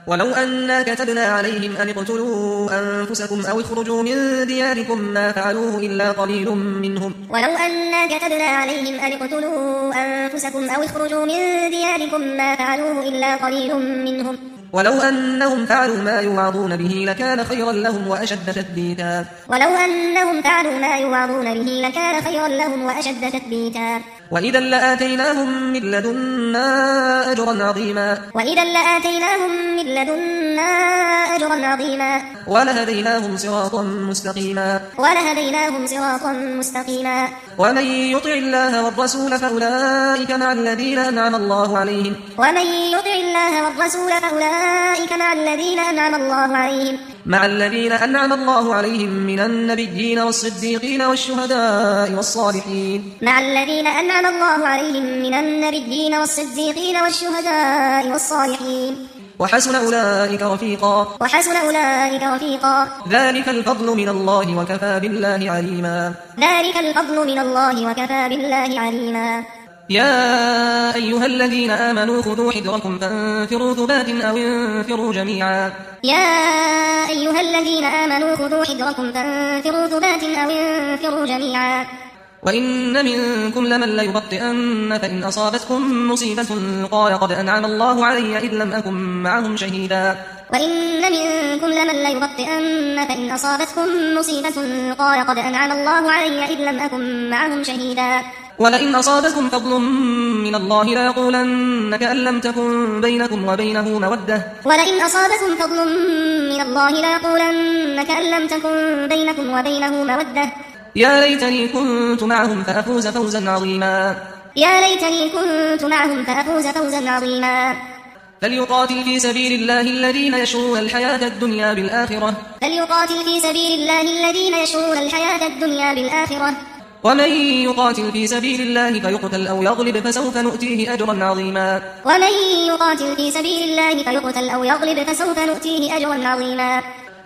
ولو أنا كتبنا عليهم أن اقتلوا أنفسكم أو اخرجوا من دياركم ما فعلوه إلا قليل منهم. ولو أنا كتبنا عليهم أن اقتلوا أنفسكم أو اخرجوا من دياركم ما فعلوه إلا قليل منهم. ولو أنهم فعلوا ما يوعظون به لكان خيرا لهم وأشد تثبيتا. ولو أنهم فعلوا ما يوعظون به لكان خيرا لهم وأشد تثبيتا. وإذا لآتيناهم من لدنا أجرا عظيما. وإذا لآتيناهم من لدنا أجرا عظيما. ولهديناهم صراطا مستقيما. ولهديناهم صراطا مستقيما. ومن يطع الله والرسول فأولئك مع الذين أنعم الله عليهم. ومن يطع الله والرسول فأولئك مع الذين أنعم الله عليهم من النبيين والصديقين والشهداء والصالحين. مع الذين أنعم الله عليهم من النبيين والصديقين والشهداء والصالحين. وحسن أولئك رفيقا. وحسن أولئك رفيقا. ذلك الفضل من الله وكفى بالله عليما. ذلك الفضل من الله وكفى بالله عليما. يا أيها الذين آمنوا خذوا حذركم فانفروا ثبات أو انفروا جميعا. يا أيها الذين آمنوا خذوا حذركم فانفروا ثبات أو انفروا جميعا. وإن منكم لمن ليبطئن فإن أصابتكم مصيبة قال قد أنعم الله علي إذ لم أكن معهم شهيدا. وإن منكم لمن ليبطئن فإن أصابتكم مصيبة قال قد أنعم الله علي إذ لم أكن معهم شهيدا. ولئن أصابكم فضل من الله ليقولن كأن لم تكن بينكم وبينه مودة. ولئن أصابكم فضل من الله ليقولن كأن لم تكن بينكم وبينه مودة. يا ليتني كنت معهم فأفوز فوزا عظيما. يا ليتني كنت معهم فأفوز فوزا عظيما. فليقاتل في سبيل الله الذين يشرون الحياة الدنيا بالآخرة. فليقاتل في سبيل الله الذين يشرون الحياة الدنيا بالآخرة. ومن يقاتل في سبيل الله فيقتل أو يغلب فسوف نؤتيه أجرا عظيما. ومن يقاتل في سبيل الله فيقتل أو يغلب فسوف نؤتيه أجرا عظيما.